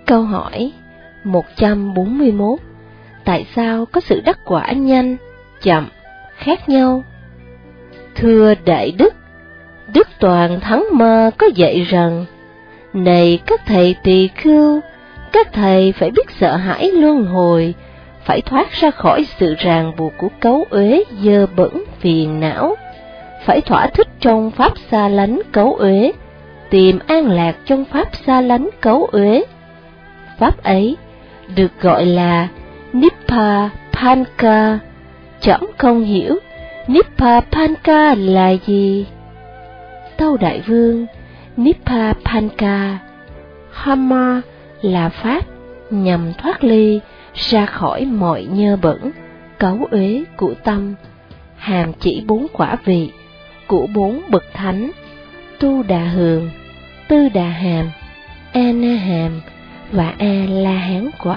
Câu hỏi 141. Tại sao có sự đắc quả nhanh, chậm, khác nhau? Thưa Đại Đức, Đức Toàn Thắng Ma có dạy rằng, này các thầy tỳ khưu, các thầy phải biết sợ hãi luân hồi, phải thoát ra khỏi sự ràng buộc của cấu uế dơ bẩn phiền não, phải thỏa thích trong pháp xa lánh cấu uế, tìm an lạc trong pháp xa lánh cấu uế. Pháp ấy được gọi là Nippapanka. Trẫm không hiểu Nippapanka là gì. Tâu Đại Vương, Nippapanka Hama là pháp nhằm thoát ly ra khỏi mọi nhơ bẩn, cấu uế của tâm, hàm chỉ 4 quả vị của 4 bậc thánh: Tu Đà Hường, Tư Đà Hàm, A Na Hàm và A La Hán quả.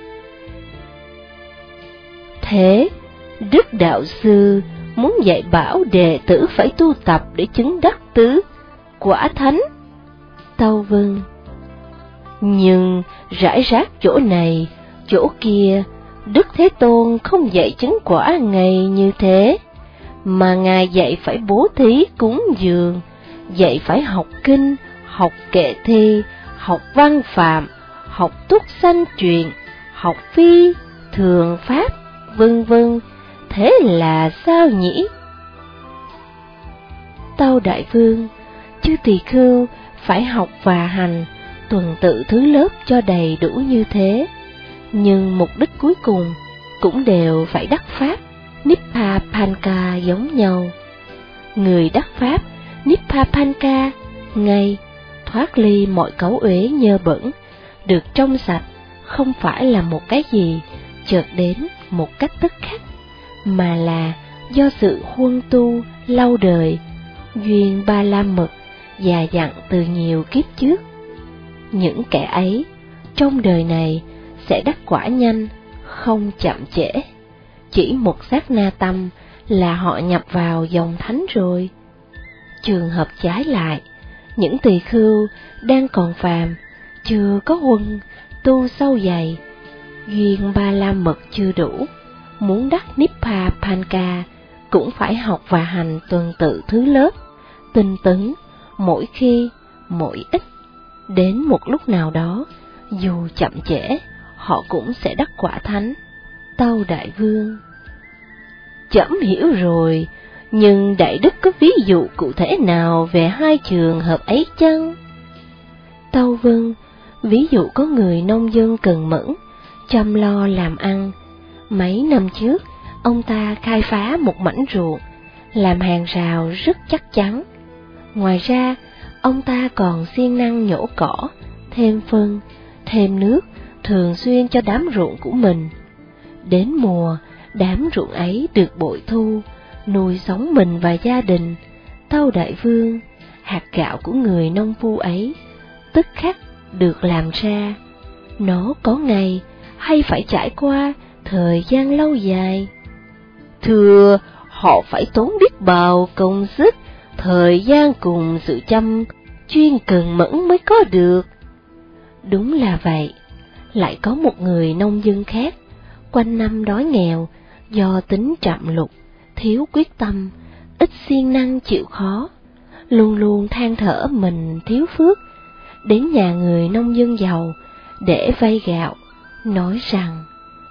Thế Đức Đạo Sư muốn dạy bảo đệ tử phải tu tập để chứng đắc tứ quả thánh. Tâu Vâng. Nhưng rải rác chỗ này, chỗ kia, Đức Thế Tôn không dạy chứng quả ngay như thế, mà Ngài dạy phải bố thí cúng dường, dạy phải học kinh, học kệ thi, học văn phạm, học túc sanh truyền, học phi, thường pháp, vân vân. Thế là sao nhỉ? Tâu Đại Vương, chư tỳ khưu phải học và hành tuần tự thứ lớp cho đầy đủ như thế, nhưng mục đích cuối cùng cũng đều phải đắc pháp Nippapanka giống nhau. Người đắc pháp Nippapanka ngay thoát ly mọi cấu uế nhơ bẩn, được trong sạch, không phải là một cái gì chợt đến một cách tức khắc, mà là do sự huân tu lâu đời, duyên ba la mật già dặn từ nhiều kiếp trước. Những kẻ ấy trong đời này sẽ đắc quả nhanh, không chậm trễ. Chỉ một sát na tâm là họ nhập vào dòng thánh rồi. Trường hợp trái lại, những tỳ khưu đang còn phàm, chưa có huân tu sâu dày, duyên ba la mật chưa đủ, muốn đắc Nippapanka cũng phải học và hành tuần tự thứ lớp, tinh tấn, mỗi khi, mỗi ít. Đến một lúc nào đó, dù chậm trễ, họ cũng sẽ đắc quả thánh. Tâu Đại Vương, trẫm hiểu rồi, nhưng Đại Đức có ví dụ cụ thể nào về hai trường hợp ấy chăng? Tâu Vâng, ví dụ có người nông dân cần mẫn, chăm lo làm ăn. Mấy năm trước, ông ta khai phá một mảnh ruộng, làm hàng rào rất chắc chắn. Ngoài ra, ông ta còn siêng năng nhổ cỏ, thêm phân, thêm nước, thường xuyên cho đám ruộng của mình. Đến mùa, đám ruộng ấy được bội thu, nuôi sống mình và gia đình. Tâu Đại Vương, hạt gạo của người nông phu ấy tức khắc được làm ra. Nó có ngày hay phải trải qua thời gian lâu dài? Thưa, họ phải tốn biết bao công sức, thời gian cùng sự chăm chuyên cần mẫn mới có được. Đúng là vậy. Lại có một người nông dân khác, quanh năm đói nghèo, do tính trầm lục, thiếu quyết tâm, ít siêng năng chịu khó, luôn luôn than thở mình thiếu phước, đến nhà người nông dân giàu để vay gạo, nói rằng: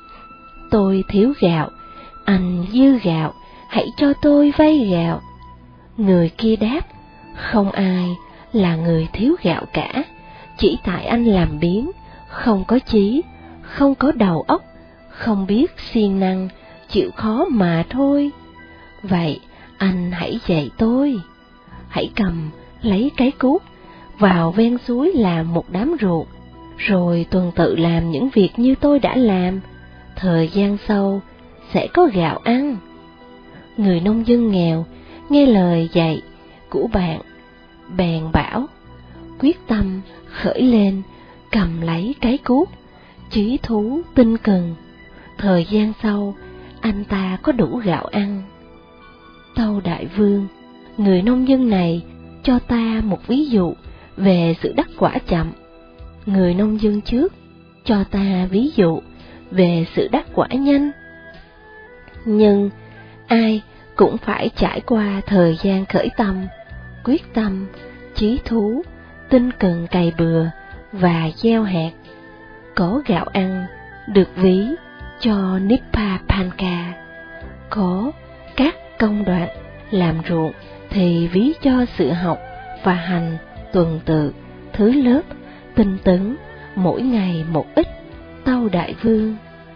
tôi thiếu gạo, anh dư gạo, hãy cho tôi vay gạo. Người kia đáp: không ai là người thiếu gạo cả, chỉ tại anh làm biếng, không có chí, không có đầu óc, không biết siêng năng, chịu khó mà thôi. Vậy anh hãy dạy tôi. Hãy cầm lấy cái cuốc, vào ven suối làm một đám ruộng, rồi tuần tự làm những việc như tôi đã làm. Thời gian sau sẽ có gạo ăn. Người nông dân nghèo nghe lời dạy của bạn, bèn bảo, quyết tâm khởi lên, cầm lấy cái cuốc, chí thú tinh cần. Thời gian sau, anh ta có đủ gạo ăn. Tâu Đại Vương, người nông dân này cho ta một ví dụ về sự đắc quả chậm. Người nông dân trước cho ta ví dụ về sự đắc quả nhanh. Nhưng ai cũng phải trải qua thời gian khởi tâm, quyết tâm, chí thú, tinh cần cày bừa và gieo hạt. Có gạo ăn được ví cho Nippapanka, có các công đoạn làm ruộng thì ví cho sự học và hành tuần tự, thứ lớp, tinh tấn, mỗi ngày một ít. Tâu Đại Vương: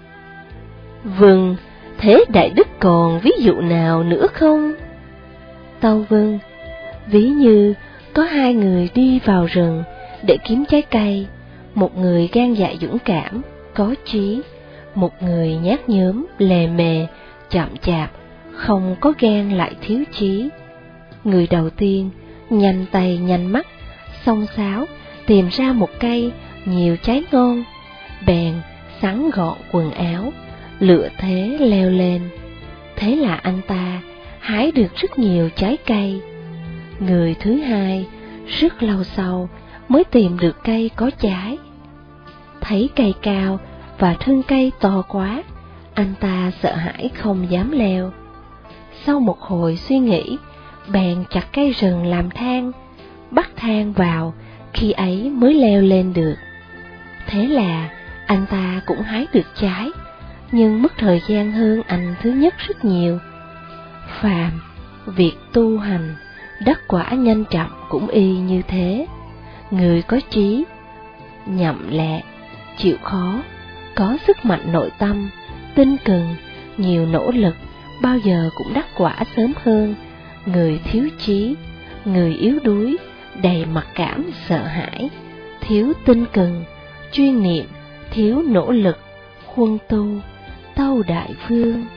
Vâng, thế Đại Đức còn ví dụ nào nữa không? Tâu: Vâng, ví như có hai người đi vào rừng để kiếm trái cây, một người gan dạ dũng cảm, có trí, một người nhát nhớm, lề mề, chậm chạp, không có gan lại thiếu trí. Người đầu tiên nhanh tay nhanh mắt, xông xáo tìm ra một cây nhiều trái ngon, bèn sắn gọn quần áo, lựa thế leo lên. Thế là anh ta hái được rất nhiều trái cây. Người thứ hai rất lâu sau mới tìm được cây có trái. Thấy cây cao và thân cây to quá, anh ta sợ hãi không dám leo. Sau một hồi suy nghĩ, bèn chặt cây rừng làm thang, bắt thang vào, khi ấy mới leo lên được. Thế là anh ta cũng hái được trái, nhưng mất thời gian hơn anh thứ nhất rất nhiều. Phàm việc tu hành, đắc quả nhanh chậm cũng y như thế. Người có trí, nhậm lẹ, chịu khó, có sức mạnh nội tâm, tinh cần, nhiều nỗ lực, bao giờ cũng đắc quả sớm hơn người thiếu trí, người yếu đuối, đầy mặc cảm sợ hãi, thiếu tinh cần, chuyên niệm, thiếu nỗ lực, huân tu. Tâu Đại Vương: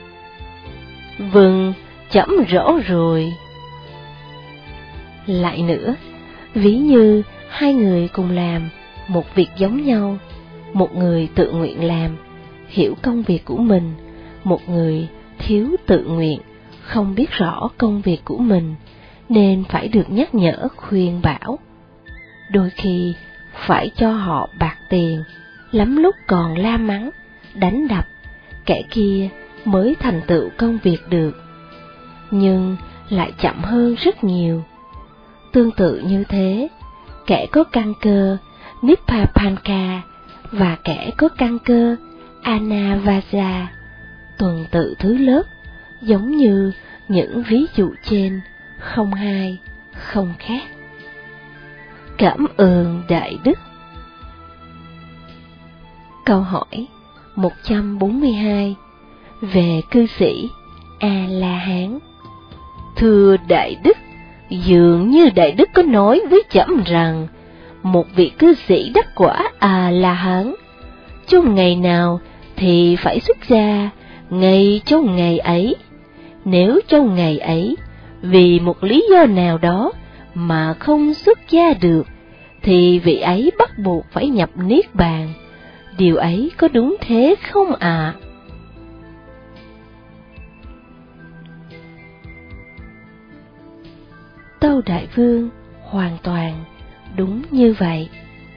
Vâng, trẫm rõ rồi. Lại nữa, ví như hai người cùng làm một việc giống nhau, một người tự nguyện làm, hiểu công việc của mình, một người thiếu tự nguyện, không biết rõ công việc của mình, nên phải được nhắc nhở khuyên bảo. Đôi khi phải cho họ bạc tiền, lắm lúc còn la mắng, đánh đập, kẻ kia mới thành tựu công việc được, nhưng lại chậm hơn rất nhiều. Tương tự như thế, kẻ có căn cơ Nippapanka và kẻ có căn cơ Anavaja tuần tự thứ lớp, giống như những ví dụ trên, không hai, không khác. Cảm ơn Đại Đức. Câu hỏi 142 về cư sĩ A-la-hán. Thưa Đại Đức, dường như Đại Đức có nói với trẫm rằng một vị cư sĩ đắc quả A-la-hán trong ngày nào thì phải xuất gia ngay trong ngày ấy. Nếu trong ngày ấy vì một lý do nào đó mà không xuất gia được, thì vị ấy bắt buộc phải nhập niết bàn. Điều ấy có đúng thế không ạ? Tâu Đại Vương: hoàn toàn đúng như vậy.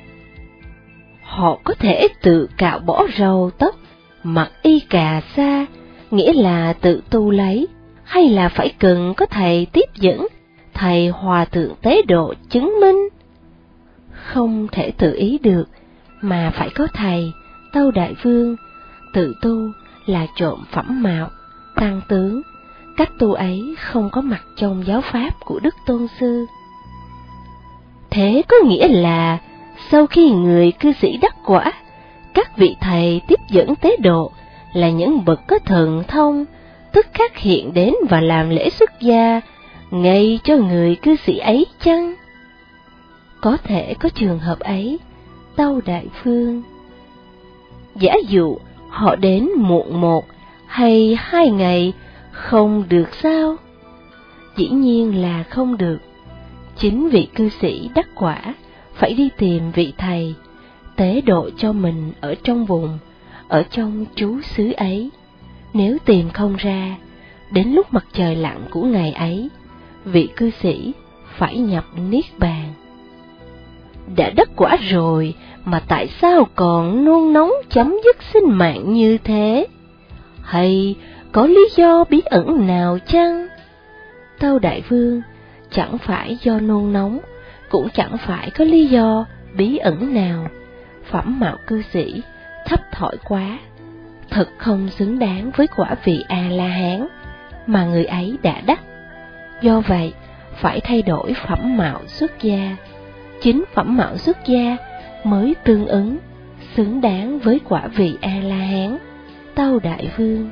Họ có thể tự cạo bỏ râu tóc, mặc y cà sa, nghĩa là tự tu lấy, hay là phải cần có thầy tiếp dẫn, thầy hòa thượng tế độ chứng minh? Không thể tự ý được, mà phải có thầy. Tâu Đại Vương, tự tu là trộm phẩm mạo, tăng tướng. Cách tu ấy không có mặt trong giáo pháp của Đức Tôn Sư. Thế có nghĩa là sau khi người cư sĩ đắc quả, các vị thầy tiếp dẫn tế độ là những bậc có thần thông, tức khắc hiện đến và làm lễ xuất gia ngay cho người cư sĩ ấy chăng? Có thể có trường hợp ấy, Tâu Đại Vương. Giả dụ họ đến muộn 1 hay 2 ngày, không được sao? Dĩ nhiên là không được. Chính vị cư sĩ đắc quả phải đi tìm vị thầy, tế độ cho mình ở trong vùng, ở trong trú xứ ấy. Nếu tìm không ra, đến lúc mặt trời lặn của ngày ấy, vị cư sĩ phải nhập niết bàn. Đã đắc quả rồi mà tại sao còn nôn nóng chấm dứt sinh mạng như thế? Hay có lý do bí ẩn nào chăng? Tâu Đại Vương, chẳng phải do nôn nóng, cũng chẳng phải có lý do bí ẩn nào. Phẩm mạo cư sĩ thấp thỏi quá, thật không xứng đáng với quả vị A-la-hán mà người ấy đã đắc. Do vậy, phải thay đổi phẩm mạo xuất gia. Chính phẩm mạo xuất gia mới tương ứng, xứng đáng với quả vị A-la-hán. Tâu Đại Vương.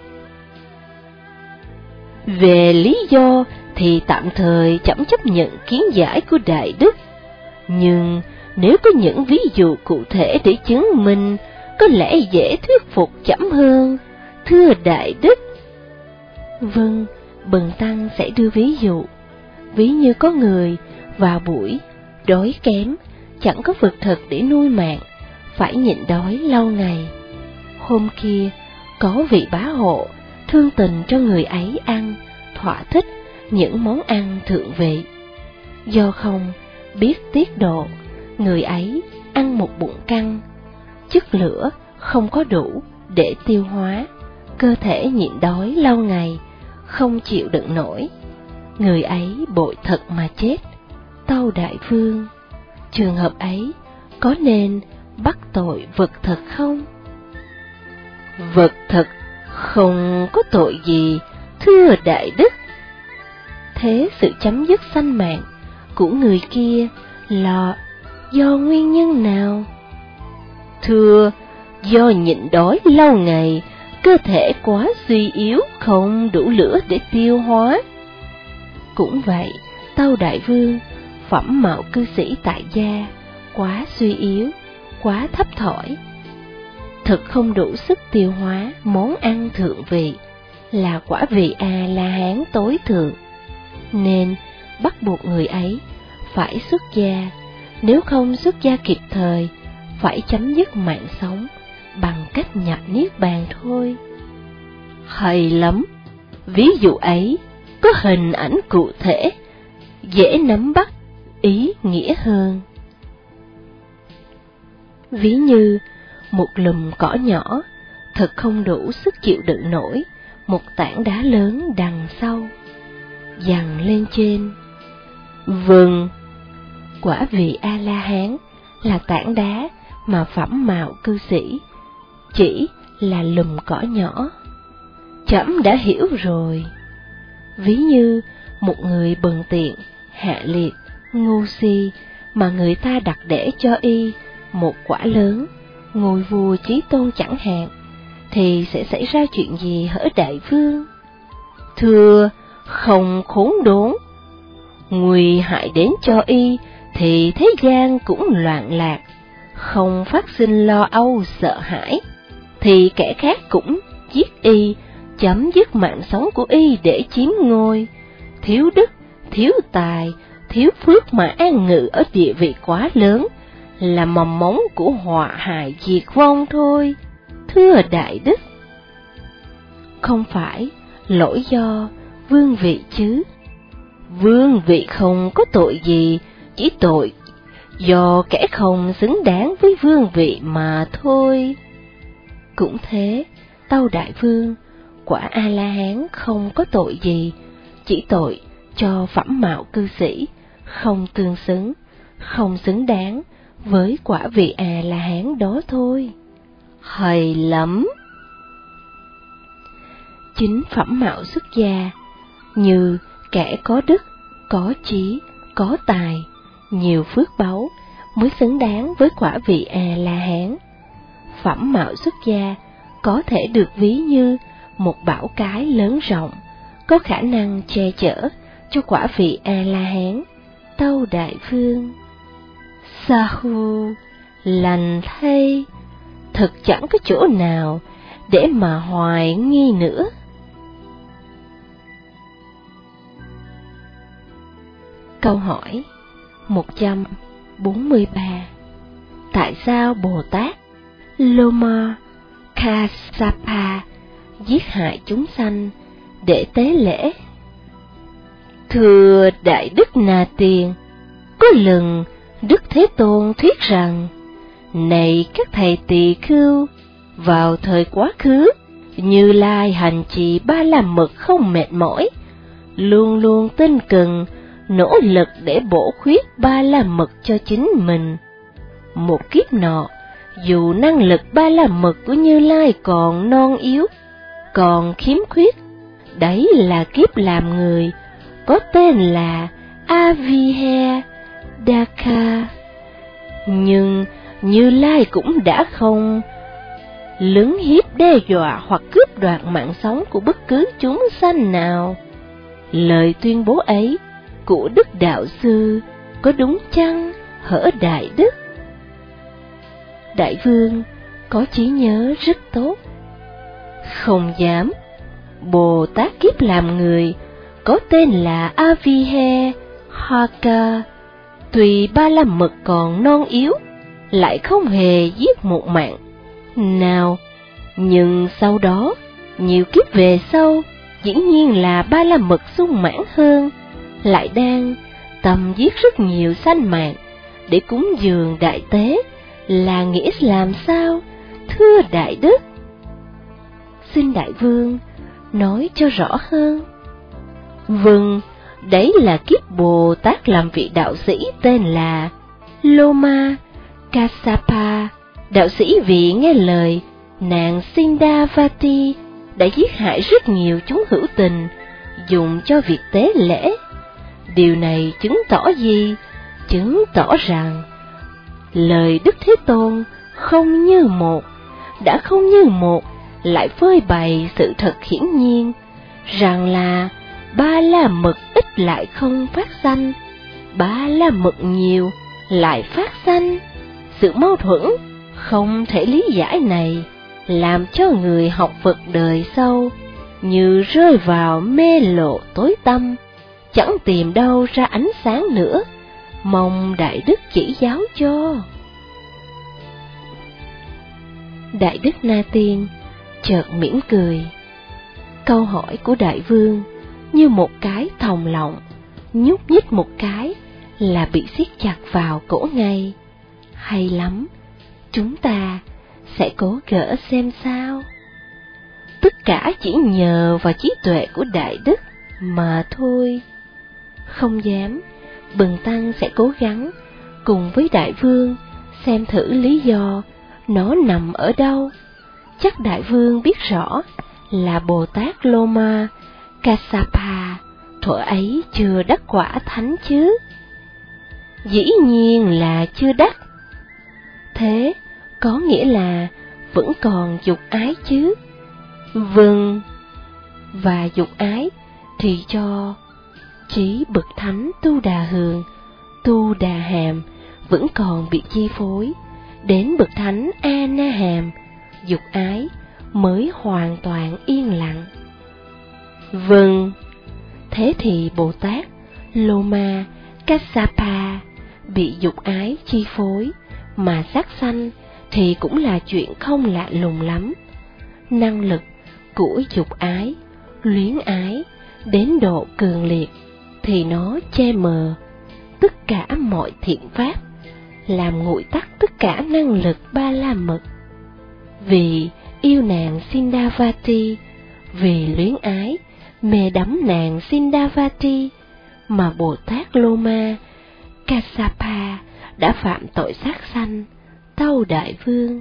Về lý do thì tạm thời chậm chấp nhận kiến giải của Đại Đức, nhưng nếu có những ví dụ cụ thể để chứng minh, có lẽ dễ thuyết phục chậm hơn, thưa Đại Đức. Vâng, bần tăng sẽ đưa ví dụ. Ví như có người vào buổi đói kém, chẳng có vật thực để nuôi mạng, phải nhịn đói lâu ngày. Hôm kia, có vị bá hộ thương tình cho người ấy ăn, thỏa thích những món ăn thượng vị. Do không biết tiết độ, người ấy ăn một bụng căng, chất lửa không có đủ để tiêu hóa, cơ thể nhịn đói lâu ngày, không chịu đựng nổi. Người ấy bội thật mà chết. Tâu Đại Vương, trường hợp ấy có nên bắt tội vật thực không? Vật thực không có tội gì, thưa Đại Đức. Thế sự chấm dứt sanh mạng của người kia là do nguyên nhân nào? Thưa, do nhịn đói lâu ngày, cơ thể quá suy yếu, không đủ lửa để tiêu hóa. Cũng vậy, Tâu Đại Vương, phẩm mạo cư sĩ tại gia quá suy yếu, quá thấp thỏi, thực không đủ sức tiêu hóa món ăn thượng vị, là quả vị A-la-hán tối thượng, nên bắt buộc người ấy phải xuất gia. Nếu không xuất gia kịp thời, phải chấm dứt mạng sống bằng cách nhập niết bàn thôi. Hay lắm, ví dụ ấy có hình ảnh cụ thể, dễ nắm bắt ý nghĩa hơn. Ví như một lùm cỏ nhỏ, thật không đủ sức chịu đựng nổi một tảng đá lớn đằng sau, giằng lên trên. Vâng, quả vị A-la-hán là tảng đá mà phẩm mạo cư sĩ chỉ là lùm cỏ nhỏ. Trẫm đã hiểu rồi. Ví như một người bần tiện, hạ liệt, ngu si, mà người ta đặt để cho y một quả lớn, ngôi vua chí tôn chẳng hạn, thì sẽ xảy ra chuyện gì hỡi Đại Vương? Thưa, không khốn đốn. Nguy hại đến cho y, thì thế gian cũng loạn lạc, không phát sinh lo âu sợ hãi, thì kẻ khác cũng giết y, chấm dứt mạng sống của y để chiếm ngôi. Thiếu đức, thiếu tài, thiếu phước mà an ngự ở địa vị quá lớn, là mầm mống của họa hại diệt vong thôi, thưa Đại Đức. Không phải lỗi do vương vị chứ. Vương vị không có tội gì, chỉ tội do kẻ không xứng đáng với vương vị mà thôi. Cũng thế, Tâu Đại Vương, quả A-la-hán không có tội gì, chỉ tội cho phẩm mạo cư sĩ không tương xứng, không xứng đáng với quả vị A-la-hán đó thôi. Hay lắm. Chính phẩm mạo xuất gia, như kẻ có đức, có trí, có tài, nhiều phước báu, mới xứng đáng với quả vị A-la-hán. Phẩm mạo xuất gia có thể được ví như một bão cái lớn rộng, có khả năng che chở cho quả vị A-la-hán. Tâu Đại Vương. Sa-hu, lành thay, thật chẳng có chỗ nào để mà hoài nghi nữa. Câu hỏi 143. Tại sao Bồ Tát Loma Kassapa giết hại chúng sanh để tế lễ? Thưa Đại Đức Na Tiên, có lần Đức Thế Tôn thuyết rằng, Này các thầy tỳ khưu, vào thời quá khứ, Như Lai hành trì Ba La Mật không mệt mỏi, luôn luôn tinh cần, nỗ lực để bổ khuyết Ba La Mật cho chính mình. Một kiếp nọ, dù năng lực Ba La Mật của Như Lai còn non yếu, còn khiếm khuyết, đấy là kiếp làm người, có tên là Avihe Daka. Nhưng Như Lai cũng đã không lấn hiếp đe dọa hoặc cướp đoạt mạng sống của bất cứ chúng sanh nào. Lời tuyên bố ấy của Đức Đạo Sư có đúng chăng, hỡi Đại Đức? Đại Vương có trí nhớ rất tốt. Không dám. Bồ Tát kiếp làm người có tên là Avihe Haka, tuy Ba La Mật còn non yếu, lại không hề giết một mạng nào. Nhưng sau đó, nhiều kiếp về sau, dĩ nhiên là Ba La Mật sung mãn hơn, lại đang tầm giết rất nhiều sanh mạng để cúng dường đại tế, là nghĩa làm sao, thưa Đại Đức? Xin Đại Vương nói cho rõ hơn. Vâng, đấy là kiếp Bồ Tát làm vị đạo sĩ tên là Loma Kassapa. Đạo sĩ vì nghe lời nàng Sindavati đã giết hại rất nhiều chúng hữu tình, dùng cho việc tế lễ. Điều này chứng tỏ gì? Chứng tỏ rằng lời Đức Thế Tôn không như một, đã không như một, lại phơi bày sự thật hiển nhiên, rằng là Ba La Mật ít lại không phát sanh, Ba La Mật nhiều lại phát sanh. Sự mâu thuẫn không thể lý giải này làm cho người học Phật đời sau như rơi vào mê lộ tối tăm, chẳng tìm đâu ra ánh sáng nữa. Mong Đại Đức chỉ giáo cho. Đại Đức Na Tiên chợt mỉm cười. Câu hỏi của Đại Vương như một cái thòng lọng, nhúc nhích một cái là bị siết chặt vào cổ ngay. Hay lắm, chúng ta sẽ cố gỡ xem sao. Tất cả chỉ nhờ vào trí tuệ của Đại Đức mà thôi. Không dám, Bần Tăng sẽ cố gắng cùng với Đại Vương xem thử lý do nó nằm ở đâu. Chắc Đại Vương biết rõ là Bồ Tát Loma Kassapa thuở ấy chưa đắc quả thánh chứ? Dĩ nhiên là chưa đắc. Thế có nghĩa là vẫn còn dục ái chứ? Vâng, và dục ái thì cho chí bậc thánh Tu Đà Hường, Tu Đà Hàm vẫn còn bị chi phối. Đến bậc thánh A Na Hàm, dục ái mới hoàn toàn yên lặng. Vâng, thế thì Bồ Tát Loma Kassapa bị dục ái chi phối mà sát sanh thì cũng là chuyện không lạ lùng lắm. Năng lực của dục ái, luyến ái đến độ cường liệt thì nó che mờ tất cả mọi thiện pháp, làm nguội tắt tất cả năng lực Ba La Mật. Vì yêu nàng Sindavati, vì luyến ái mê đắm nàng Sindavati mà Bồ Tát Loma Kassapa đã phạm tội sát sanh. Tâu Đại Vương,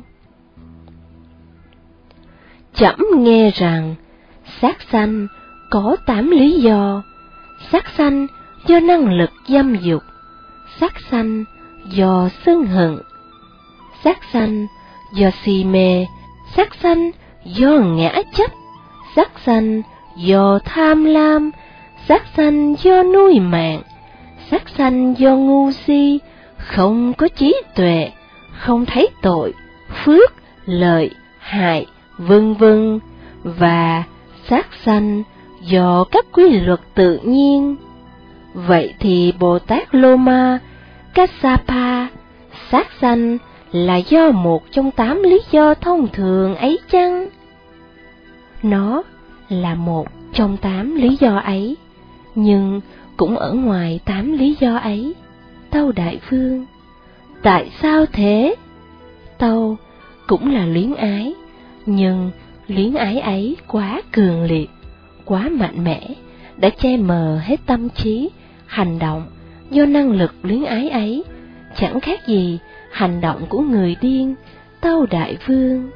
trẫm nghe rằng sát sanh có 8 lý do. Sát sanh do năng lực dâm dục, sát sanh do sân hận, sát sanh do si mê, sát sanh do ngã chấp, sát sanh do tham lam, sát sanh do nuôi mạng, sát sanh do ngu si, không có trí tuệ, không thấy tội, phước, lợi, hại, vân vân, và sát sanh do các quy luật tự nhiên. Vậy thì Bồ Tát Loma Kassapa sát sanh là do một trong 8 lý do thông thường ấy chăng? Nó là một trong 8 lý do ấy, nhưng cũng ở ngoài 8 lý do ấy. Tâu Đại Vương, tại sao thế? Tâu cũng là luyến ái, nhưng luyến ái ấy quá cường liệt, quá mạnh mẽ, đã che mờ hết tâm trí, hành động do năng lực luyến ái ấy, chẳng khác gì hành động của người điên. Tâu đại vương,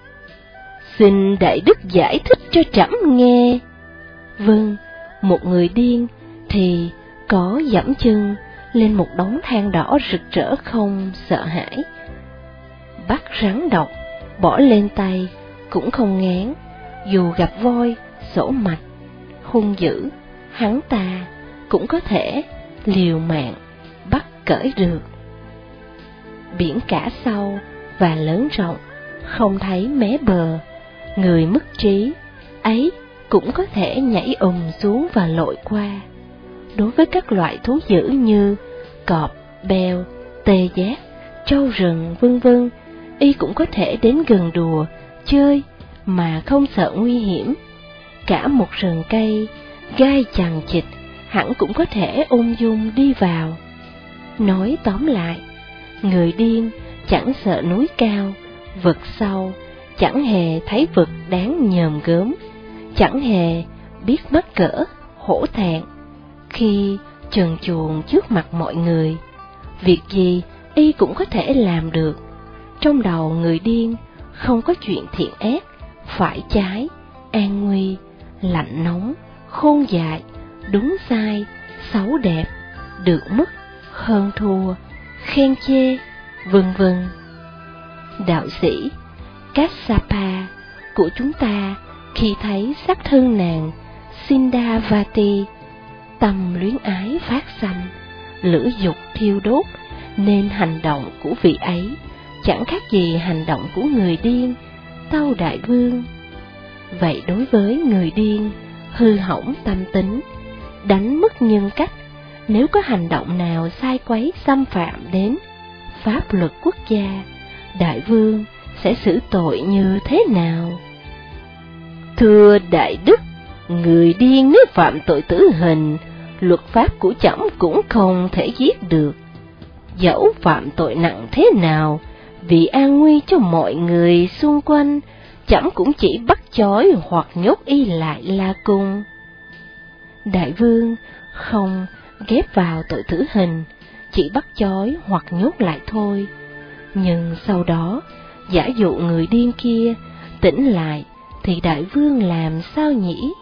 xin đại đức giải thích cho trẫm nghe. Vâng, một người điên thì có dẫm chân lên một đống than đỏ rực rỡ không sợ hãi, bắt rắn độc bỏ lên tay cũng không ngán, dù gặp voi sổ mạch hung dữ, hắn ta cũng có thể liều mạng bắt cởi được. Biển cả sâu và lớn rộng, không thấy mé bờ, người mất trí ấy cũng có thể nhảy xuống và lội qua. Đối với các loại thú dữ như cọp, beo, tê giác, trâu rừng vân vân, y cũng có thể đến gần đùa, chơi mà không sợ nguy hiểm. Cả một rừng cây, gai chằng chịt, hẳn cũng có thể ung dung đi vào. Nói tóm lại, người điên chẳng sợ núi cao, vực sâu, chẳng hề thấy vực đáng nhòm gớm, chẳng hề biết mắc cỡ, hổ thẹn khi trần truồng trước mặt mọi người. Việc gì y cũng có thể làm được. Trong đầu người điên không có chuyện thiện ác, phải trái, an nguy, lạnh nóng, khôn dại, đúng sai, xấu đẹp, được mất, hơn thua, khen chê, vân vân. Đạo sĩ Kassapa của chúng ta khi thấy sắc thân nàng Sindhavati, tâm luyến ái phát sanh, lửa dục thiêu đốt, nên hành động của vị ấy chẳng khác gì hành động của người điên. Tâu đại vương, vậy đối với người điên hư hỏng tâm tính, đánh mất nhân cách, nếu có hành động nào sai quấy xâm phạm đến pháp luật quốc gia, đại vương sẽ xử tội như thế nào? Thưa đại đức, người điên nếu phạm tội tử hình, luật pháp của trẫm cũng không thể giết được. Dẫu phạm tội nặng thế nào, vì an nguy cho mọi người xung quanh, trẫm cũng chỉ bắt trói hoặc nhốt y lại La Cung. Đại vương không ghép vào tội tử hình, chỉ bắt trói hoặc nhốt lại thôi. Nhưng sau đó, giả dụ người điên kia tỉnh lại, thì đại vương làm sao nhỉ?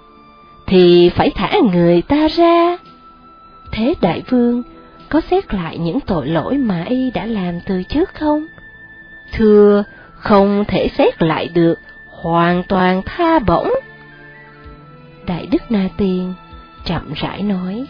Thì phải thả người ta ra. Thế đại vương có xét lại những tội lỗi mà y đã làm từ trước không? Thưa, không thể xét lại được, hoàn toàn tha bổng. Đại đức Na Tiên chậm rãi nói,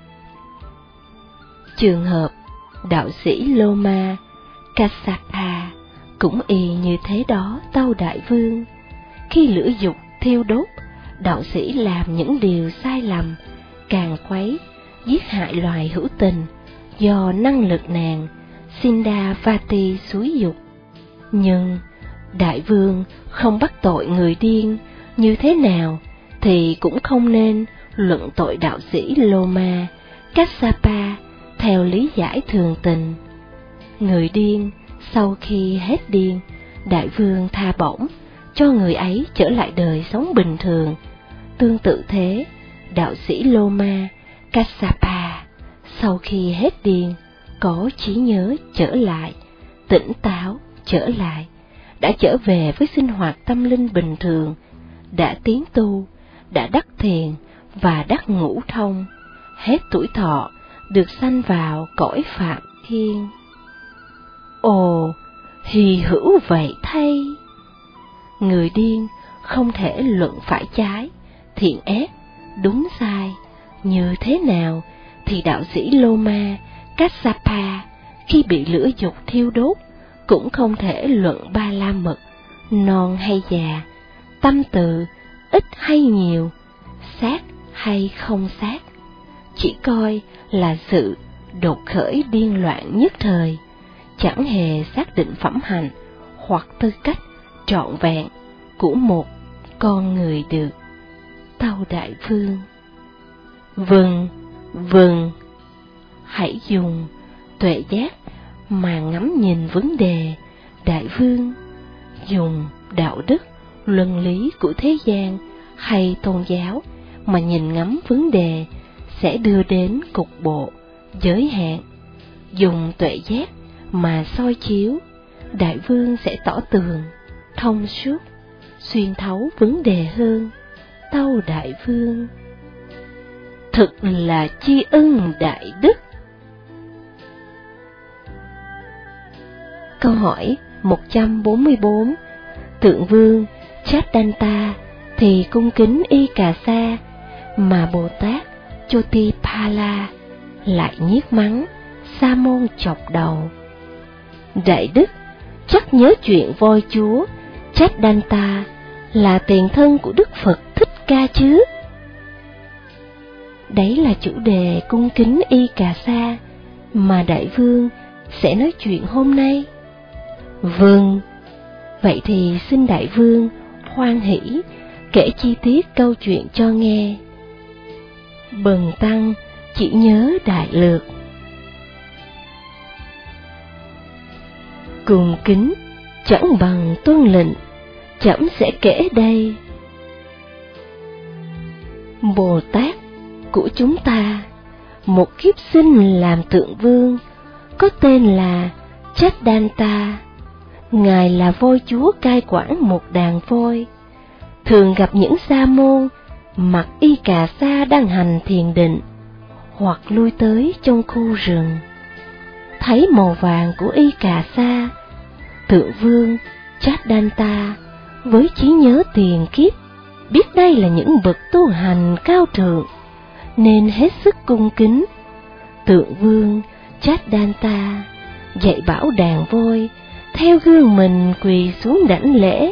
trường hợp đạo sĩ Loma Kassapa cũng y như thế đó. Tâu đại vương, khi lửa dục thiêu đốt, đạo sĩ làm những điều sai lầm, càng quấy, giết hại loài hữu tình, do năng lực nàng Sindhavati xúi dục. Nhưng đại vương không bắt tội người điên, như thế nào thì cũng không nên luận tội đạo sĩ Loma Kassapa theo lý giải thường tình. Người điên sau khi hết điên, đại vương tha bổng, cho người ấy trở lại đời sống bình thường. Tương tự thế, đạo sĩ Loma Kassapa sau khi hết điên, có trí nhớ trở lại, tỉnh táo trở lại, đã trở về với sinh hoạt tâm linh bình thường, đã tiến tu, đã đắc thiền và đắc ngũ thông, hết tuổi thọ được sanh vào cõi Phạm Thiên. Ồ, hy hữu vậy thay! Người điên không thể luận phải trái, thiện ác, đúng sai như thế nào, thì đạo sĩ Loma Kassapa khi bị lửa dục thiêu đốt cũng không thể luận ba la mật, non hay già, tâm từ ít hay nhiều, sát hay không sát, chỉ coi là sự đột khởi điên loạn nhất thời, chẳng hề xác định phẩm hạnh hoặc tư cách trọn vẹn của một con người được. Tâu đại vương, vâng, vâng, hãy dùng tuệ giác mà ngắm nhìn vấn đề, đại vương, dùng đạo đức, luân lý của thế gian hay tôn giáo mà nhìn ngắm vấn đề sẽ đưa đến cục bộ, giới hạn. Dùng tuệ giác mà soi chiếu, đại vương sẽ tỏ tường, thông suốt, xuyên thấu vấn đề hơn. Tâu đại vương: thực là tri ân đại đức. Câu hỏi 144. Tượng vương Chaddanta thì cung kính Y Cà Sa, mà Bồ Tát Chotipala lại nhiếc mắng Sa môn chọc đầu. Đại đức chắc nhớ chuyện voi chúa Chaddanta là tiền thân của Đức Phật Thích Ca chứ? Đấy là chủ đề cung kính Y Cà Sa mà đại vương sẽ nói chuyện hôm nay. Vâng, vậy thì xin đại vương hoan hỷ kể chi tiết câu chuyện cho nghe. Bần tăng chỉ nhớ đại lược. Cung kính chẳng bằng tuân lệnh, trẫm sẽ kể đây. Bồ Tát của chúng ta, một kiếp sinh làm tượng vương, có tên là Chaddanta. Ngài là voi chúa cai quản một đàn voi, thường gặp những sa môn mặc Y Cà Sa đang hành thiền định, hoặc lui tới trong khu rừng. Thấy màu vàng của Y Cà Sa, tượng vương Chaddanta với trí nhớ tiền kiếp biết đây là những bậc tu hành cao thượng, nên hết sức cung kính. Tượng vương Chaddanta dạy bảo đàn voi theo gương mình quỳ xuống đảnh lễ.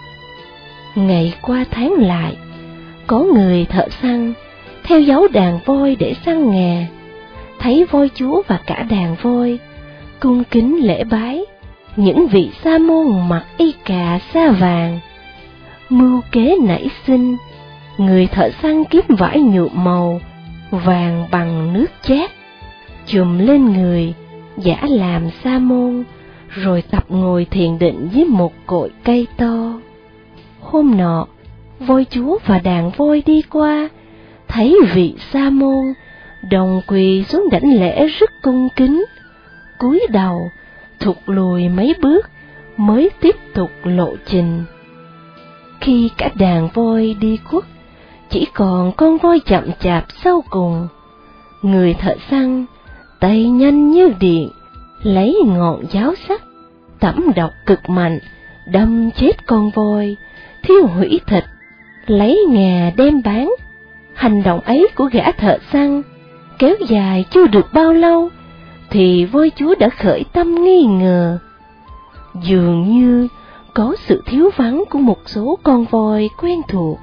Ngày qua tháng lại, có người thợ săn theo dấu đàn voi để săn ngà, thấy voi chúa và cả đàn voi cung kính lễ bái những vị sa môn mặc Y Cà Sa vàng. Mưu kế nảy sinh, người thợ săn kiếm vải nhuộm màu vàng bằng nước chát, chùm lên người, giả làm sa môn, rồi tập ngồi thiền định dưới một cội cây to. Hôm nọ, voi chúa và đàn voi đi qua, thấy vị sa môn đồng quỳ xuống đảnh lễ rất cung kính, cúi đầu thụt lùi mấy bước mới tiếp tục lộ trình. Khi cả đàn voi đi khuất, chỉ còn con voi chậm chạp sau cùng. Người thợ săn tay nhanh như điện, lấy ngọn giáo sắc tẩm độc cực mạnh đâm chết con voi, thiêu hủy thịt, lấy ngà đem bán. Hành động ấy của gã thợ săn kéo dài chưa được bao lâu thì voi chúa đã khởi tâm nghi ngờ, dường như có sự thiếu vắng của một số con voi quen thuộc.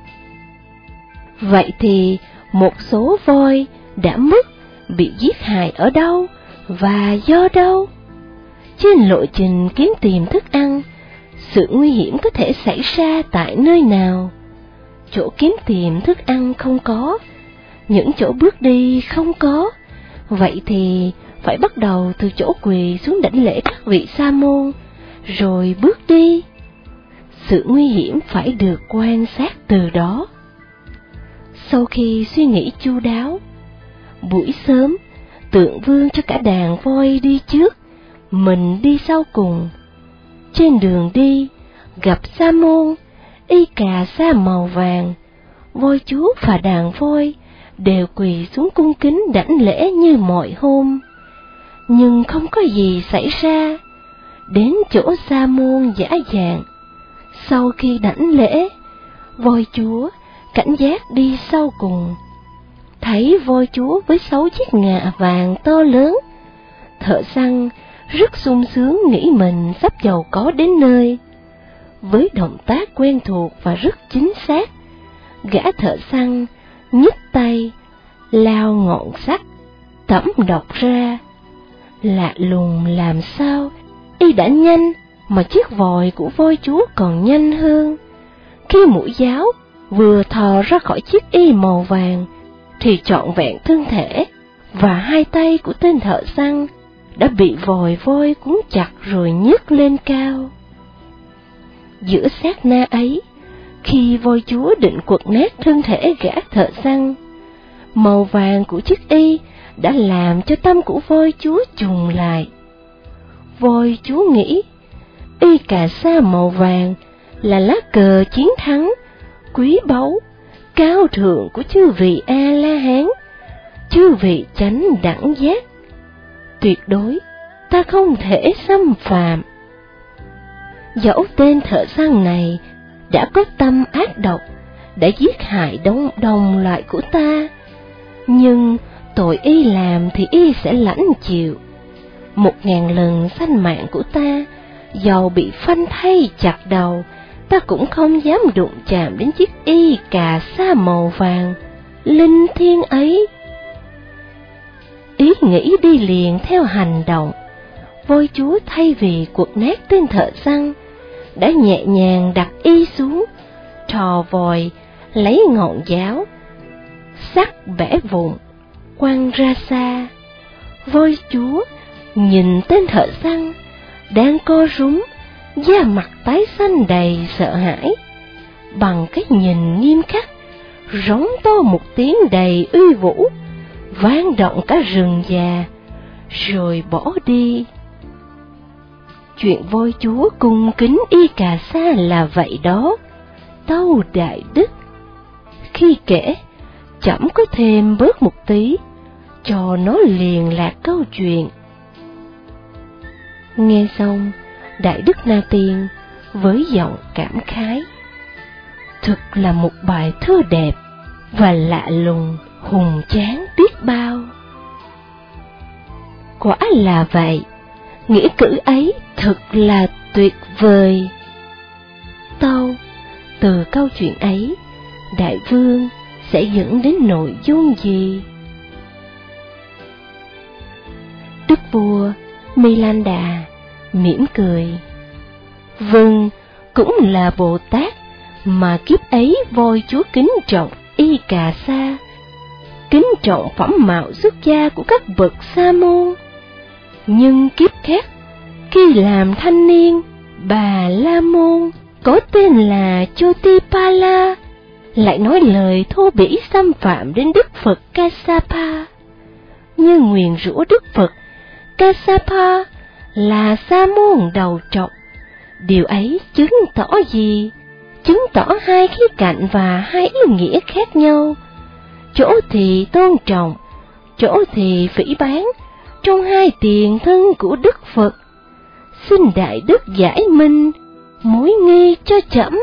Vậy thì một số voi đã mất, bị giết hại ở đâu và do đâu? Trên lộ trình kiếm tìm thức ăn, sự nguy hiểm có thể xảy ra tại nơi nào? Chỗ kiếm tìm thức ăn không có, những chỗ bước đi không có, vậy thì phải bắt đầu từ chỗ quỳ xuống đảnh lễ các vị sa môn, rồi bước đi. Sự nguy hiểm phải được quan sát từ đó. Sau khi suy nghĩ chu đáo, buổi sớm, tượng vương cho cả đàn voi đi trước, mình đi sau cùng. Trên đường đi, gặp sa môn, Y Cà Sa màu vàng, voi chúa và đàn voi đều quỳ xuống cung kính đảnh lễ như mọi hôm. Nhưng không có gì xảy ra. Đến chỗ sa môn giả dạng, sau khi đảnh lễ, voi chúa cảnh giác đi sau cùng. Thấy voi chúa với 6 chiếc ngà vàng to lớn, thợ săn rất sung sướng nghĩ mình sắp giàu có đến nơi. Với động tác quen thuộc và rất chính xác, gã thợ săn nhấc tay lao ngọn sắt tẩm độc ra. Lạ lùng làm sao y đã nhanh mà chiếc vòi của voi chúa còn nhanh hơn. Khi mũi giáo vừa thò ra khỏi chiếc y màu vàng thì trọn vẹn thân thể và hai tay của tên thợ săn đã bị vòi voi cuốn chặt rồi nhấc lên cao. Giữa sát na ấy, khi voi chúa định quật nát thân thể gã thợ săn, màu vàng của chiếc y đã làm cho tâm của voi chúa trùng lại. Voi chúa nghĩ, y cà sa màu vàng là lá cờ chiến thắng, quý báu, cao thượng của chư vị A-la-hán, chư vị chánh đẳng giác. Tuyệt đối, ta không thể xâm phạm. Dẫu tên thợ săn này đã có tâm ác độc, đã giết hại đồng loại của ta, nhưng tội y làm thì y sẽ lãnh chịu. 1000 lần sanh mạng của ta, dầu bị phanh thay chặt đầu, ta cũng không dám đụng chạm đến chiếc y cà sa màu vàng linh thiêng ấy. Ý nghĩ đi liền theo hành động, voi chúa thay vì quật nát tên thợ săn, đã nhẹ nhàng đặt y xuống, trò vòi, lấy ngọn giáo, sắc bẻ vụn, quăng ra xa. Voi chúa nhìn tên thợ săn, đang co rúm, da mặt tái xanh đầy sợ hãi, bằng cái nhìn nghiêm khắc, rống to một tiếng đầy uy vũ, vang động cả rừng già, rồi bỏ đi. Chuyện voi chúa cung kính y cà sa là vậy đó, tâu đại đức. Khi kể, chậm có thêm bớt một tí, cho nó liền lạc câu chuyện. Nghe xong, Đại Đức Na Tiên với giọng cảm khái: thực là một bài thơ đẹp và lạ lùng, hùng tráng biết bao. Quả là vậy, nghĩa cử ấy thật là tuyệt vời. Tâu, từ câu chuyện ấy, Đại Vương sẽ dẫn đến nội dung gì? Đức vua Milanda mỉm cười: vâng, cũng là Bồ Tát mà kiếp ấy voi chúa kính trọng y cà sa, kính trọng phẩm mạo xuất gia của các bậc sa môn. Nhưng kiếp khác, khi làm thanh niên, Bà La Môn có tên là Chotipala lại nói lời thô bỉ xâm phạm đến Đức Phật Kassapa, như nguyền rủa Đức Phật Kassapa là sa môn đầu trọc. Điều ấy chứng tỏ gì? Chứng tỏ hai khía cạnh và hai ý nghĩa khác nhau. Chỗ thì tôn trọng, chỗ thì phỉ báng trong hai tiền thân của Đức Phật. Xin Đại Đức giải minh mối nghi cho trẫm.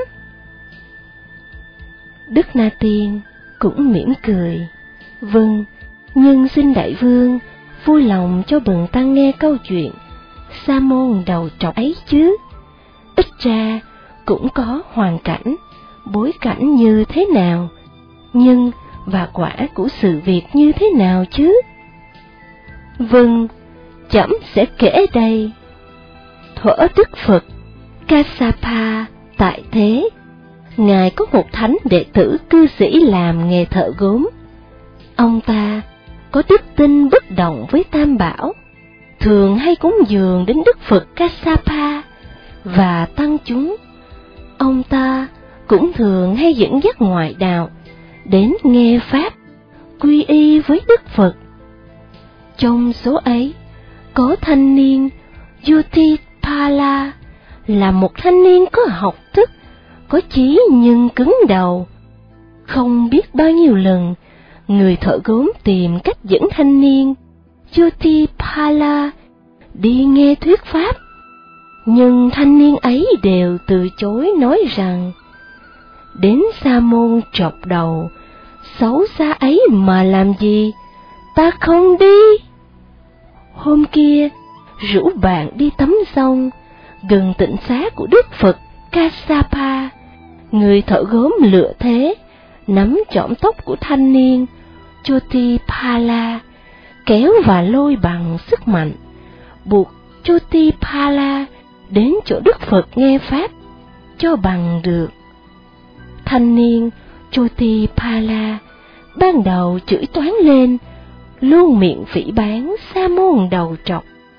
Đức Na Tiên cũng mỉm cười: vâng, nhưng xin Đại Vương vui lòng cho bần tăng nghe câu chuyện sa môn đầu trọc ấy chứ. Ít ra cũng có hoàn cảnh, bối cảnh như thế nào, nhưng và quả của sự việc như thế nào chứ? Vâng, trẫm sẽ kể đây. Thuở Đức Phật Kassapa tại thế, Ngài có một thánh đệ tử cư sĩ làm nghề thợ gốm. Ông ta có đức tin bất động với Tam Bảo, thường hay cúng dường đến Đức Phật Kassapa và tăng chúng. Ông ta cũng thường hay dẫn dắt ngoại đạo đến nghe pháp, quy y với Đức Phật. Trong số ấy có thanh niên Yutipala, là một thanh niên có học thức, có chí nhưng cứng đầu. Không biết bao nhiêu lần, người thợ gốm tìm cách dẫn thanh niên Yutipala đi nghe thuyết pháp, nhưng thanh niên ấy đều từ chối, nói rằng: đến sa môn trọc đầu xấu xa ấy mà làm gì, ta không đi. Hôm kia rủ bạn đi tắm sông gần tịnh xá của Đức Phật Kassapa. Người thợ gốm lựa thế, nắm chõm tóc của thanh niên Chotipala, kéo và lôi bằng sức mạnh, buộc Chotipala đến chỗ Đức Phật nghe pháp cho bằng được. Thanh niên Chotipala ban đầu chửi toán lên, luôn miệng phỉ báng sa môn đầu trọc,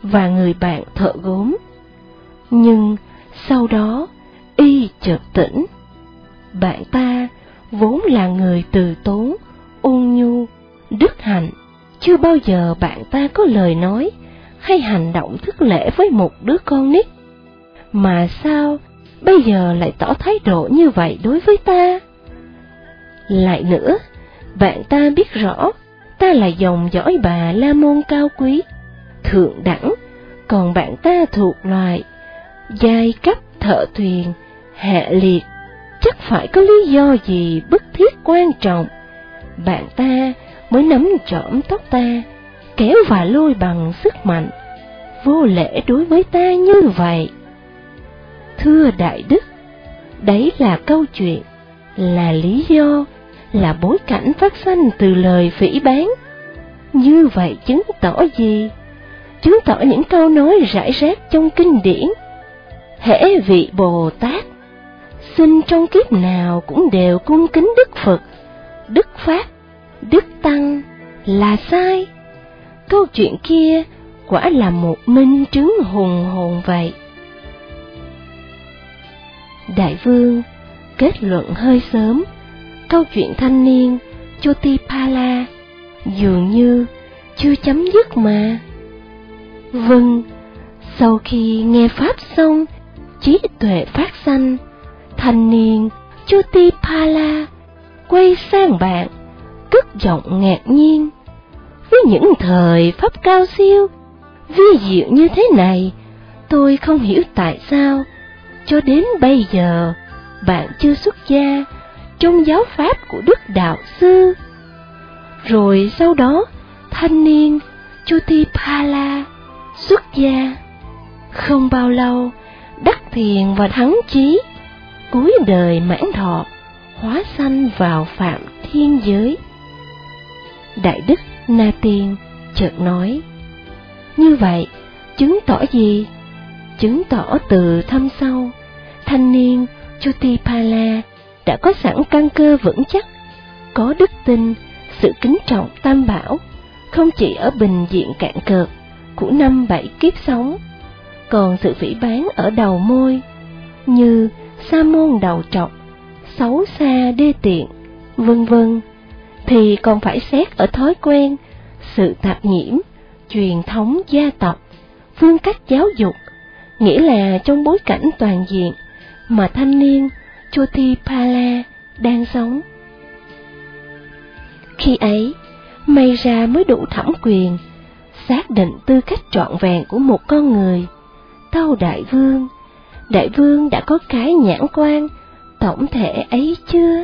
và người bạn thợ gốm. Nhưng sau đó, y chợt tỉnh. Bạn ta vốn là người từ tốn, ôn nhu, đức hạnh, chưa bao giờ bạn ta có lời nói hay hành động thất lễ với một đứa con nít. Mà sao bây giờ lại tỏ thái độ như vậy đối với ta? Lại nữa, bạn ta biết rõ ta là dòng dõi bà La Môn cao quý, thượng đẳng, còn bạn ta thuộc loài giai cấp thợ thuyền, hạ liệt. Chắc phải có lý do gì bức thiết quan trọng, bạn ta mới nắm trõm tóc ta, kéo và lôi bằng sức mạnh, vô lễ đối với ta như vậy. Thưa Đại Đức, đấy là câu chuyện, là lý do, là bối cảnh phát sanh từ lời phỉ báng. Như vậy chứng tỏ gì? Chứng tỏ những câu nói rải rác trong kinh điển. Hễ vị Bồ Tát sinh trong kiếp nào cũng đều cung kính Đức Phật, Đức Pháp, Đức Tăng là sai. Câu chuyện kia quả là một minh chứng hùng hồn vậy. Đại vương kết luận hơi sớm, câu chuyện thanh niên Chotipala dường như chưa chấm dứt mà. Vâng, sau khi nghe Pháp xong, trí tuệ phát sanh, thanh niên Chotipala quay sang bạn, cất giọng ngạc nhiên. Với những thời Pháp cao siêu, vi diệu như thế này, tôi không hiểu tại sao cho đến bây giờ bạn chưa xuất gia trong giáo pháp của Đức Đạo Sư. Rồi sau đó, thanh niên Chotipala xuất gia. Không bao lâu, đắc thiền và thắng chí, cuối đời mãn thọ, hóa sanh vào phạm thiên giới. Đại Đức Na Tiên chợt nói, như vậy, chứng tỏ gì? Chứng tỏ từ thâm sâu, thanh niên Chotipala đã có sẵn căn cơ vững chắc, có đức tin, sự kính trọng Tam Bảo, không chỉ ở bình diện cạn cợt của 5-7 kiếp sống, còn sự phỉ báng ở đầu môi, như sa môn đầu trọc, xấu xa đê tiện, vân vân, thì còn phải xét ở thói quen, sự tạp nhiễm, truyền thống gia tộc, phương cách giáo dục, nghĩa là trong bối cảnh toàn diện mà thanh niên Chotipala đang sống. Khi ấy, may ra mới đủ thẩm quyền xác định tư cách trọn vẹn của một con người. Tâu Đại vương đã có cái nhãn quan tổng thể ấy chưa?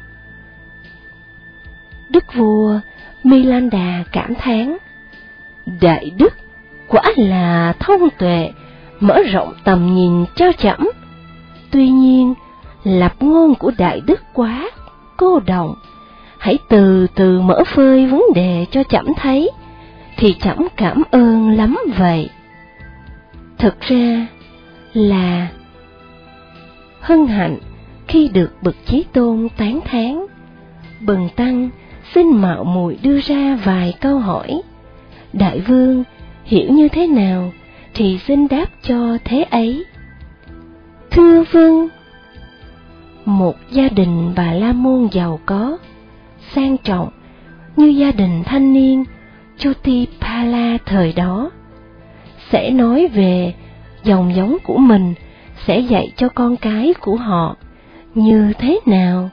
Đức vua Milanda cảm thán, Đại Đức quả là thông tuệ, mở rộng tầm nhìn cho trẫm. Tuy nhiên, lập ngôn của Đại Đức quá cô động, hãy từ từ mở phơi vấn đề cho trẫm thấy, thì trẫm cảm ơn lắm vậy. Thực ra là hân hạnh khi được bậc Chí Tôn tán thán. Bần tăng xin mạo muội đưa ra vài câu hỏi. Đại vương hiểu như thế nào thì xin đáp cho thế ấy. Thưa vương, một gia đình Bà La Môn giàu có, sang trọng như gia đình thanh niên Chotipala thời đó, sẽ nói về dòng giống của mình, sẽ dạy cho con cái của họ như thế nào?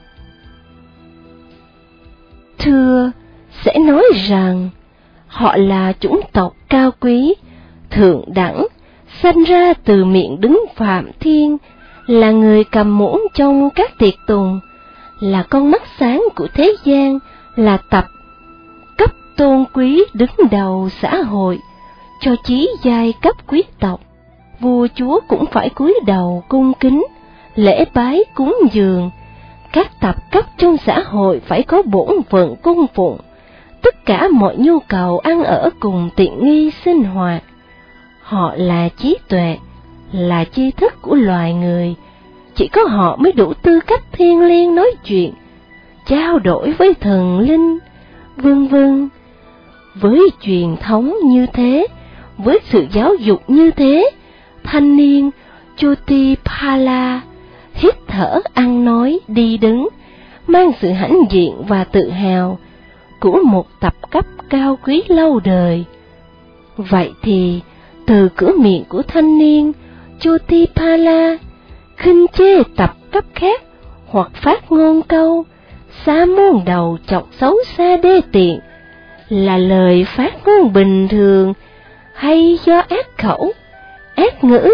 Thưa, sẽ nói rằng họ là chủng tộc cao quý, thượng đẳng, sanh ra từ miệng đứng Phạm Thiên, là người cầm muỗng trong các tiệc tùng, là con mắt sáng của thế gian, là tập cấp tôn quý đứng đầu xã hội, cho chí giai cấp quý tộc. Vua chúa cũng phải cúi đầu cung kính, lễ bái cúng dường. Các tập cấp trong xã hội phải có bổn phận cung phụng, tất cả mọi nhu cầu ăn ở cùng tiện nghi sinh hoạt. Họ là trí tuệ, là tri thức của loài người, chỉ có họ mới đủ tư cách thiêng liêng nói chuyện, trao đổi với thần linh, vân vân. Với truyền thống như thế, với sự giáo dục như thế, thanh niên Jotipala hít thở ăn nói đi đứng, mang sự hãnh diện và tự hào của một tập cấp cao quý lâu đời. Vậy thì, từ cửa miệng của thanh niên Jotipala, khinh chê tập cấp khác hoặc phát ngôn câu sa môn đầu chọc xấu xa đê tiện là lời phát ngôn bình thường hay do ác khẩu, ác ngữ?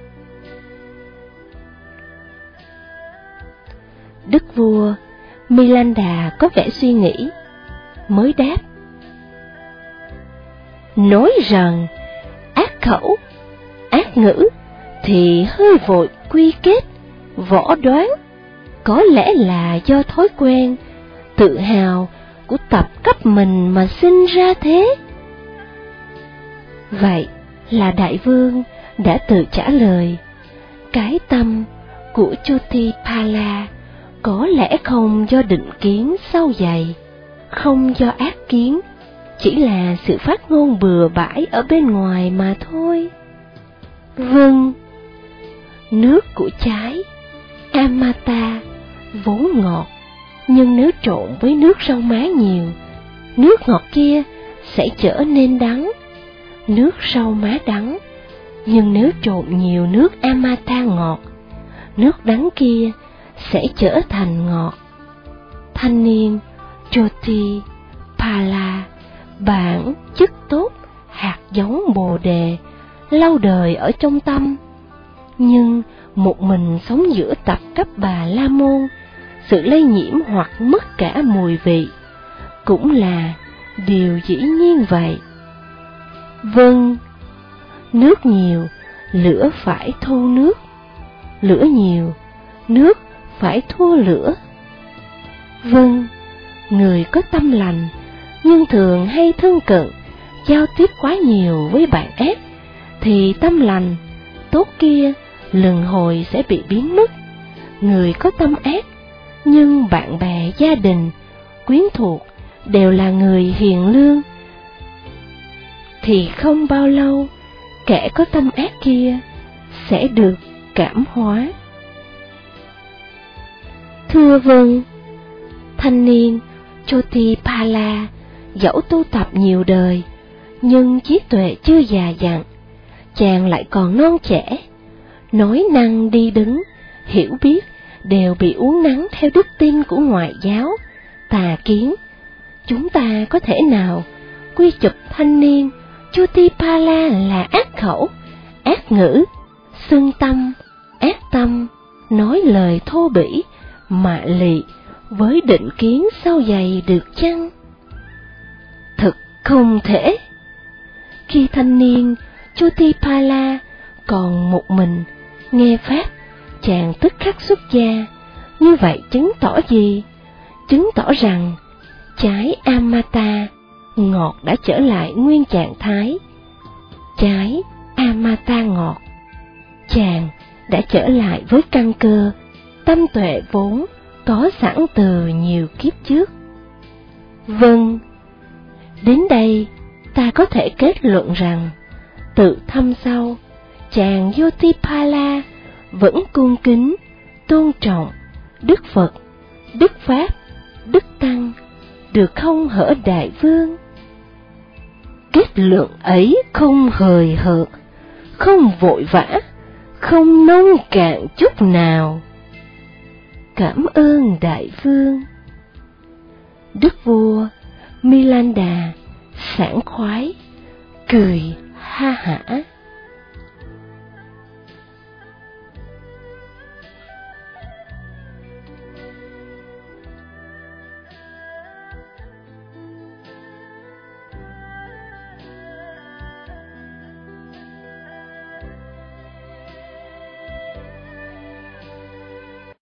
Đức vua Milanda có vẻ suy nghĩ, mới đáp: nói rằng ác khẩu, ác ngữ thì hơi vội quy kết, võ đoán, có lẽ là do thói quen, tự hào của tập cấp mình mà sinh ra thế. Vậy là đại vương đã tự trả lời, cái tâm của Jotipala có lẽ không do định kiến sâu dày, không do ác kiến, chỉ là sự phát ngôn bừa bãi ở bên ngoài mà thôi. Vâng, nước của trái Amata vốn ngọt, nhưng nếu trộn với nước rau má nhiều, nước ngọt kia sẽ trở nên đắng. Nước rau má đắng, nhưng nếu trộn nhiều nước Amata ngọt, nước đắng kia sẽ trở thành ngọt. Thanh niên Jotipala bản chất tốt, hạt giống bồ đề, lâu đời ở trong tâm. Nhưng một mình sống giữa tập cấp Bà La Môn, sự lây nhiễm hoặc mất cả mùi vị cũng là điều dĩ nhiên vậy. Vâng, nước nhiều, lửa phải thu nước, lửa nhiều, nước phải thua lửa. Vâng, người có tâm lành nhưng thường hay thân cận, giao tiếp quá nhiều với bạn ác, thì tâm lành tốt kia lần hồi sẽ bị biến mất. Người có tâm ác nhưng bạn bè, gia đình, quyến thuộc đều là người hiền lương, thì không bao lâu kẻ có tâm ác kia sẽ được cảm hóa. Thưa vâng, thanh niên Jotipala dẫu tu tập nhiều đời, nhưng trí tuệ chưa già dặn, chàng lại còn non trẻ, nói năng đi đứng, hiểu biết đều bị uốn nắn theo đức tin của ngoại giáo, tà kiến. Chúng ta có thể nào quy chụp thanh niên Jotipala là ác khẩu, ác ngữ, xưng tâm, ác tâm, nói lời thô bỉ, mạ lị với định kiến sâu dày được chăng? Thực không thể. Khi thanh niên Jotipala còn một mình nghe pháp, chàng tức khắc xuất gia. Như vậy chứng tỏ gì? Chứng tỏ rằng trái Amata ngọt đã trở lại nguyên trạng thái. Trái Amata ngọt, chàng đã trở lại với căn cơ, tâm tuệ vốn có sẵn từ nhiều kiếp trước. Vâng, đến đây ta có thể kết luận rằng, tự thâm sâu, chàng Jotipala vẫn cung kính, tôn trọng Đức Phật, Đức Pháp, Đức Tăng, được không hở đại vương? Kết luận ấy không hời hợt, không vội vã, không nông cạn chút nào. Cảm ơn đại vương. Đức vua Milanda sảng khoái cười ha hả.